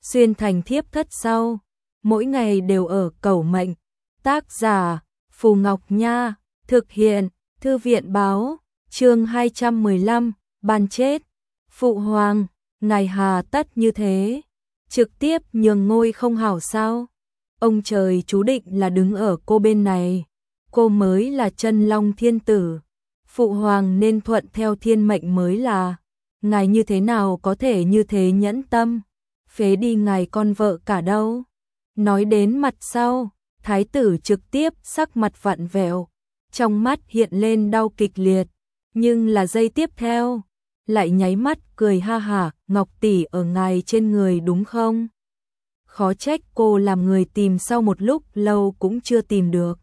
xuyên thành thiếp thất sau, mỗi ngày đều ở cầu mệnh. Tác giả Phù Ngọc Nha, thực hiện Thư viện báo, chương 215, ban chết. Phụ hoàng, ngài hà tất như thế, trực tiếp nhường ngôi không hảo sao? Ông trời chú định là đứng ở cô bên này, cô mới là chân long thiên tử, phụ hoàng nên thuận theo thiên mệnh mới là. Ngài như thế nào có thể như thế nhẫn tâm, phế đi ngài con vợ cả đâu. Nói đến mặt sau, thái tử trực tiếp sắc mặt vặn vẹo, trong mắt hiện lên đau kịch liệt, nhưng là giây tiếp theo, lại nháy mắt cười ha hả, Ngọc tỷ ở ngài trên người đúng không? Khó trách cô làm người tìm sau một lúc lâu cũng chưa tìm được.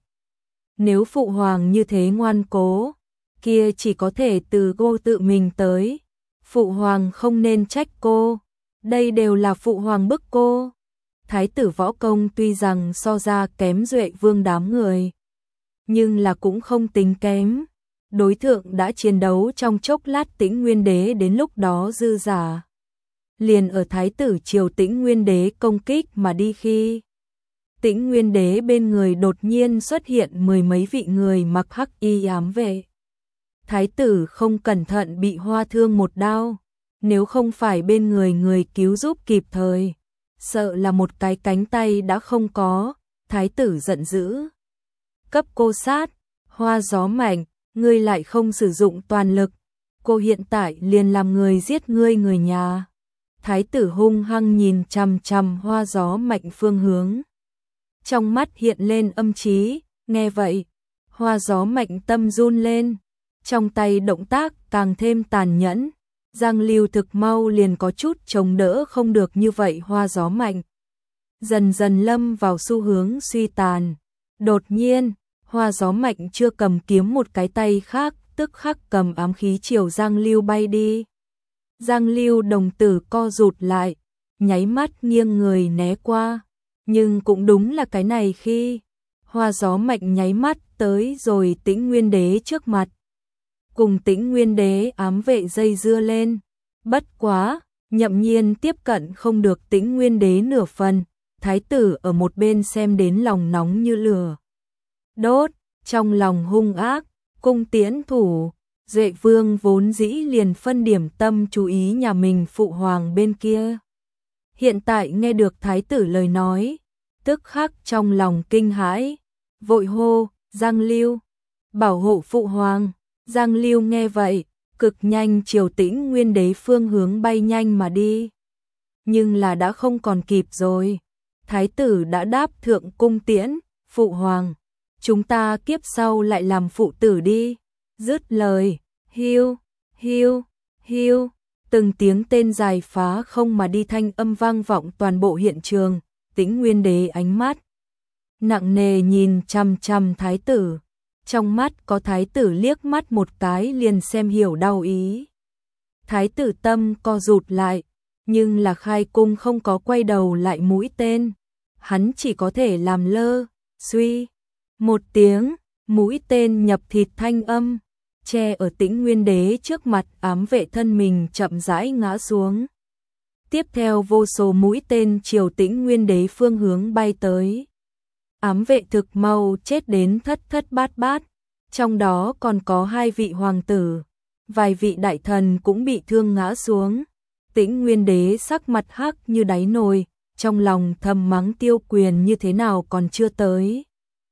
Nếu phụ hoàng như thế ngoan cố, kia chỉ có thể từ cô tự mình tới. Phụ hoàng không nên trách cô, đây đều là phụ hoàng bức cô. Thái tử võ công tuy rằng so ra kém Duệ Vương đám người, nhưng là cũng không tính kém. Đối thượng đã chiến đấu trong chốc lát Tĩnh Nguyên Đế đến lúc đó dư giả. Liền ở thái tử triều Tĩnh Nguyên Đế công kích mà đi khi Tĩnh Nguyên Đế bên người đột nhiên xuất hiện mười mấy vị người mặc hắc y ám vệ. Thái tử không cẩn thận bị hoa thương một đao, nếu không phải bên người người cứu giúp kịp thời, sợ là một cái cánh tay đã không có. Thái tử giận dữ, cấp cô sát, Hoa Gió Mạnh, ngươi lại không sử dụng toàn lực, cô hiện tại liền làm người giết ngươi người nhà. Thái tử hung hăng nhìn chằm chằm Hoa Gió Mạnh phương hướng, trong mắt hiện lên âm trí. Nghe vậy, Hoa Gió Mạnh tâm run lên, trong tay động tác càng thêm tàn nhẫn. Giang Lưu thực mau liền có chút chống đỡ không được như vậy. Hoa Gió Mạnh dần dần lâm vào xu hướng suy tàn. Đột nhiên, Hoa Gió Mạnh chưa cầm kiếm một cái tay khác, tức khắc cầm ám khí chiều Giang Lưu bay đi. Giang Lưu đồng tử co rụt lại, nháy mắt nghiêng người né qua, nhưng cũng đúng là cái này khi Hoa Gió Mạnh nháy mắt tới rồi Tĩnh Nguyên Đế trước mặt, cùng Tĩnh Nguyên Đế ám vệ dây dưa lên. Bất quá, Nhậm Nhiên tiếp cận không được Tĩnh Nguyên Đế nửa phần. Thái tử ở một bên xem đến lòng nóng như lửa đốt, trong lòng hung ác, cung tiễn thủ. Duệ Vương vốn dĩ liền phân điểm tâm chú ý nhà mình phụ hoàng bên kia, hiện tại nghe được thái tử lời nói, tức khắc trong lòng kinh hãi, vội hô, Giang Lưu, bảo hộ phụ hoàng. Giang Lưu nghe vậy, cực nhanh chiều Tĩnh Nguyên Đế phương hướng bay nhanh mà đi. Nhưng là đã không còn kịp rồi. Thái tử đã đáp thượng cung tiễn, phụ hoàng, chúng ta kiếp sau lại làm phụ tử đi. Dứt lời, hiu, hiu, hiu, từng tiếng tên dài phá không mà đi thanh âm vang vọng toàn bộ hiện trường. Tĩnh Nguyên Đế ánh mắt nặng nề nhìn chằm chằm thái tử, trong mắt có thái tử liếc mắt một cái liền xem hiểu đau ý. Thái tử tâm co rụt lại, nhưng là khai cung không có quay đầu lại mũi tên, hắn chỉ có thể làm lơ. Suy một tiếng, mũi tên nhập thịt thanh âm, che ở Tĩnh Nguyên Đế trước mặt ám vệ thân mình chậm rãi ngã xuống. Tiếp theo vô số mũi tên chiều Tĩnh Nguyên Đế phương hướng bay tới. Ám vệ thực mau chết đến thất thất bát bát, trong đó còn có 2 vị hoàng tử, vài vị đại thần cũng bị thương ngã xuống. Tĩnh Nguyên Đế sắc mặt hắc như đáy nồi, trong lòng thầm mắng Tiêu Quyền như thế nào còn chưa tới.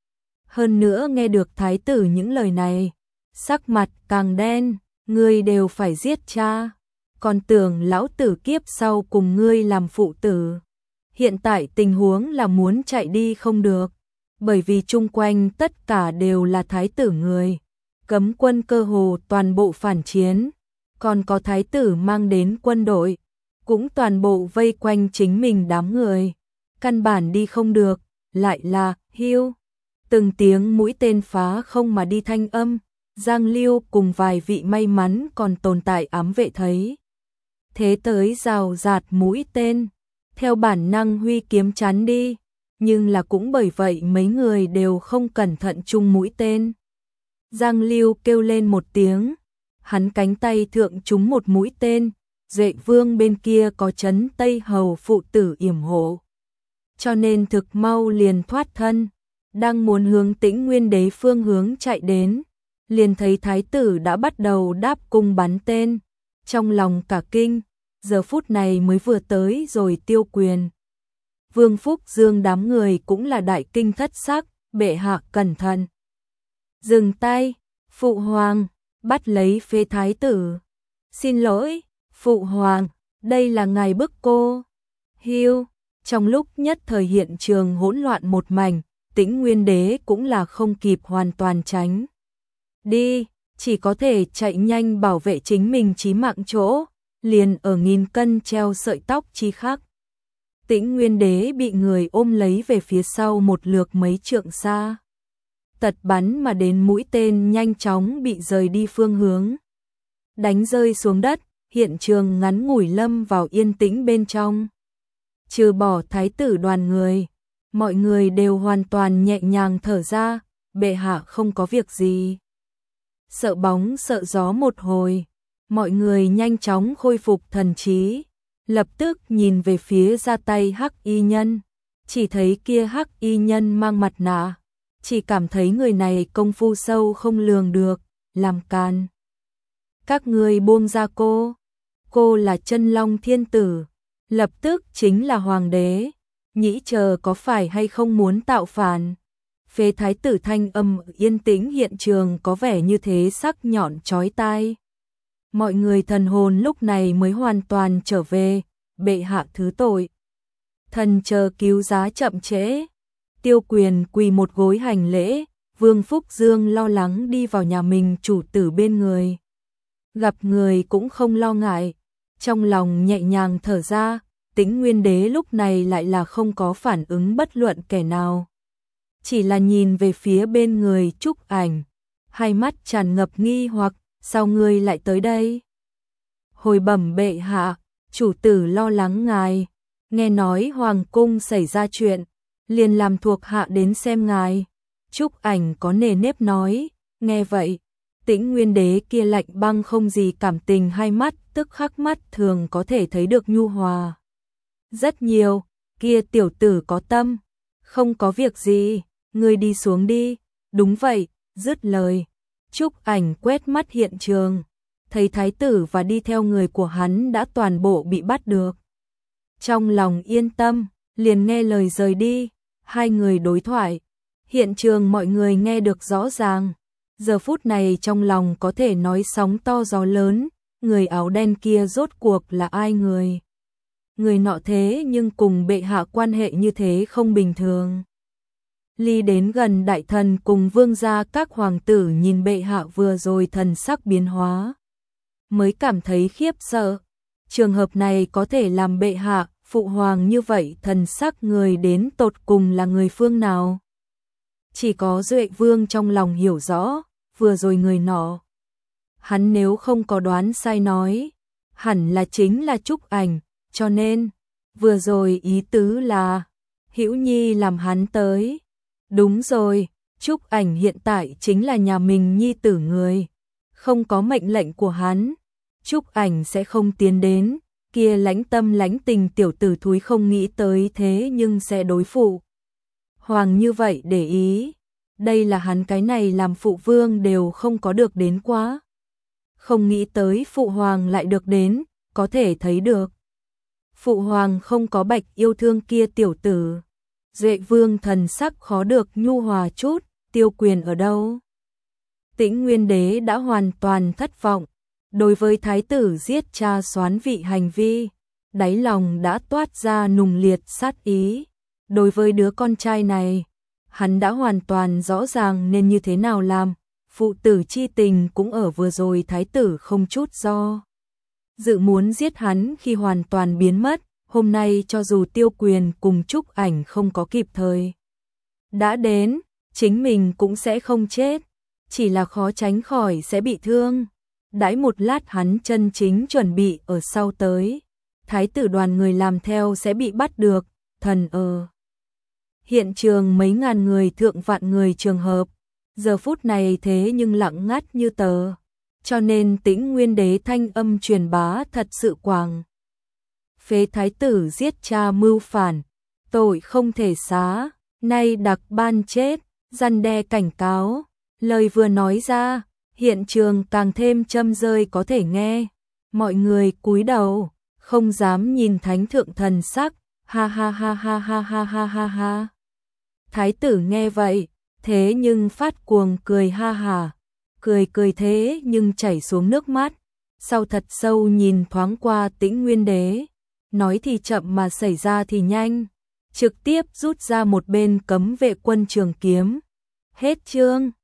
Hơn nữa nghe được thái tử những lời này, sắc mặt càng đen, ngươi đều phải giết cha, còn tưởng lão tử kiếp sau cùng ngươi làm phụ tử. Hiện tại tình huống là muốn chạy đi không được, bởi vì chung quanh tất cả đều là thái tử người, cấm quân cơ hồ toàn bộ phản chiến, còn có thái tử mang đến quân đội, cũng toàn bộ vây quanh chính mình đám người, căn bản đi không được. Lại là hiu, từng tiếng mũi tên phá không mà đi thanh âm. Giang Lưu cùng vài vị may mắn còn tồn tại ám vệ thấy thế tới rào rạt mũi tên, theo bản năng huy kiếm chắn đi, nhưng là cũng bởi vậy mấy người đều không cẩn thận chung mũi tên. Giang Lưu kêu lên một tiếng, hắn cánh tay thượng trúng một mũi tên, Duệ Vương bên kia có Trấn Tây Hầu phụ tử yểm hộ, cho nên thực mau liền thoát thân, đang muốn hướng Tĩnh Nguyên Đế phương hướng chạy đến, liền thấy thái tử đã bắt đầu đáp cung bắn tên, trong lòng cả kinh, giờ phút này mới vừa tới rồi Tiêu Quyền. Vương Phúc Dương đám người cũng là đại kinh thất sắc, bệ hạ cẩn thận. Dừng tay, phụ hoàng, bắt lấy phế thái tử. Xin lỗi, phụ hoàng, đây là ngài bức cô. Hiu, trong lúc nhất thời hiện trường hỗn loạn một mảnh, Tĩnh Nguyên Đế cũng là không kịp hoàn toàn tránh đi, chỉ có thể chạy nhanh bảo vệ chính mình chí mạng chỗ, liền ở nghìn cân treo sợi tóc chi khắc. Tĩnh Nguyên Đế bị người ôm lấy về phía sau một lượt mấy trượng xa. Tật bắn mà đến mũi tên nhanh chóng bị rời đi phương hướng. Đánh rơi xuống đất, hiện trường ngắn ngủi lâm vào yên tĩnh bên trong. Trừ bỏ thái tử đoàn người, mọi người đều hoàn toàn nhẹ nhàng thở ra, bệ hạ không có việc gì. Sợ bóng sợ gió một hồi, mọi người nhanh chóng khôi phục thần trí, lập tức nhìn về phía ra tay hắc y nhân, chỉ thấy kia hắc y nhân mang mặt nạ, chỉ cảm thấy người này công phu sâu không lường được, làm can. Các người buông ra cô là Chân Long Thiên Tử, lập tức chính là hoàng đế, nhĩ chờ có phải hay không muốn tạo phản. Phế thái tử thanh âm yên tĩnh hiện trường có vẻ như thế sắc nhọn chói tai. Mọi người thần hồn lúc này mới hoàn toàn trở về, bệ hạ thứ tội. Thần chờ cứu giá chậm trễ. Tiêu Quyền quỳ một gối hành lễ, Vương Phúc Dương lo lắng đi vào nhà mình chủ tử bên người. Gặp người cũng không lo ngại, trong lòng nhẹ nhàng thở ra, Tĩnh Nguyên Đế lúc này lại là không có phản ứng bất luận kẻ nào. Chỉ là nhìn về phía bên người Trúc Ảnh, hai mắt tràn ngập nghi hoặc, sao ngươi lại tới đây? Hồi bẩm bệ hạ, chủ tử lo lắng ngài, nghe nói hoàng cung xảy ra chuyện, liền làm thuộc hạ đến xem ngài. Trúc Ảnh có nề nếp nói, nghe vậy, Tĩnh Nguyên Đế kia lạnh băng không gì cảm tình hai mắt, tức khắc mắt thường có thể thấy được nhu hòa. Rất nhiều, kia tiểu tử có tâm, không có việc gì, ngươi đi xuống đi. Đúng vậy, dứt lời, Trúc Ảnh quét mắt hiện trường, thấy thái tử và đi theo người của hắn đã toàn bộ bị bắt được. Trong lòng yên tâm, liền nghe lời rời đi, hai người đối thoại. Hiện trường mọi người nghe được rõ ràng, giờ phút này trong lòng có thể nói sóng to gió lớn, người áo đen kia rốt cuộc là ai người? Người nọ thế nhưng cùng bệ hạ quan hệ như thế không bình thường. Ly đến gần đại thần cùng vương gia các hoàng tử nhìn bệ hạ vừa rồi thần sắc biến hóa, mới cảm thấy khiếp sợ. Trường hợp này có thể làm bệ hạ, phụ hoàng như vậy thần sắc người đến tột cùng là người phương nào? Chỉ có Duệ Vương trong lòng hiểu rõ, vừa rồi người nọ. Hắn nếu không có đoán sai nói, hẳn là chính là Trúc Ảnh, cho nên, vừa rồi ý tứ là, Hữu Nhi làm hắn tới. Đúng rồi, Trúc Ảnh hiện tại chính là nhà mình nhi tử người, không có mệnh lệnh của hắn, Trúc Ảnh sẽ không tiến đến, kia lãnh tâm lãnh tình tiểu tử thúi không nghĩ tới thế nhưng sẽ đối phụ. Hoàng như vậy để ý, đây là hắn cái này làm phụ vương đều không có được đến quá. Không nghĩ tới phụ hoàng lại được đến, có thể thấy được. Phụ hoàng không có bạch yêu thương kia tiểu tử. Duệ Vương thần sắc khó được nhu hòa chút, Tiêu Quyền ở đâu? Tĩnh Nguyên Đế đã hoàn toàn thất vọng, đối với thái tử giết cha soán vị hành vi, đáy lòng đã toát ra nùng liệt sát ý. Đối với đứa con trai này, hắn đã hoàn toàn rõ ràng nên như thế nào làm, phụ tử chi tình cũng ở vừa rồi thái tử không chút do dự muốn giết hắn khi hoàn toàn biến mất. Hôm nay cho dù Tiêu Quyền cùng Trúc Ảnh không có kịp thời đã đến, chính mình cũng sẽ không chết, chỉ là khó tránh khỏi sẽ bị thương. Đãi một lát hắn chân chính chuẩn bị ở sau tới, thái tử đoàn người làm theo sẽ bị bắt được, thần hiện trường mấy ngàn người thượng vạn người trường hợp, giờ phút này thế nhưng lặng ngắt như tờ. cho nên Tĩnh Nguyên Đế thanh âm truyền bá thật sự quảng. Phế thái tử giết cha mưu phản, tội không thể xá, nay đặc ban chết, răn đe cảnh cáo. Lời vừa nói ra, hiện trường càng thêm châm rơi có thể nghe. Mọi người cúi đầu, không dám nhìn thánh thượng thần sắc, ha ha ha ha ha ha ha ha ha. Thái tử nghe vậy, thế nhưng phát cuồng cười ha ha, cười thế nhưng chảy xuống nước mắt, sau thật sâu nhìn thoáng qua Tĩnh Nguyên Đế, nói thì chậm mà xảy ra thì nhanh, trực tiếp rút ra một bên cấm vệ quân trường kiếm. Hết chương.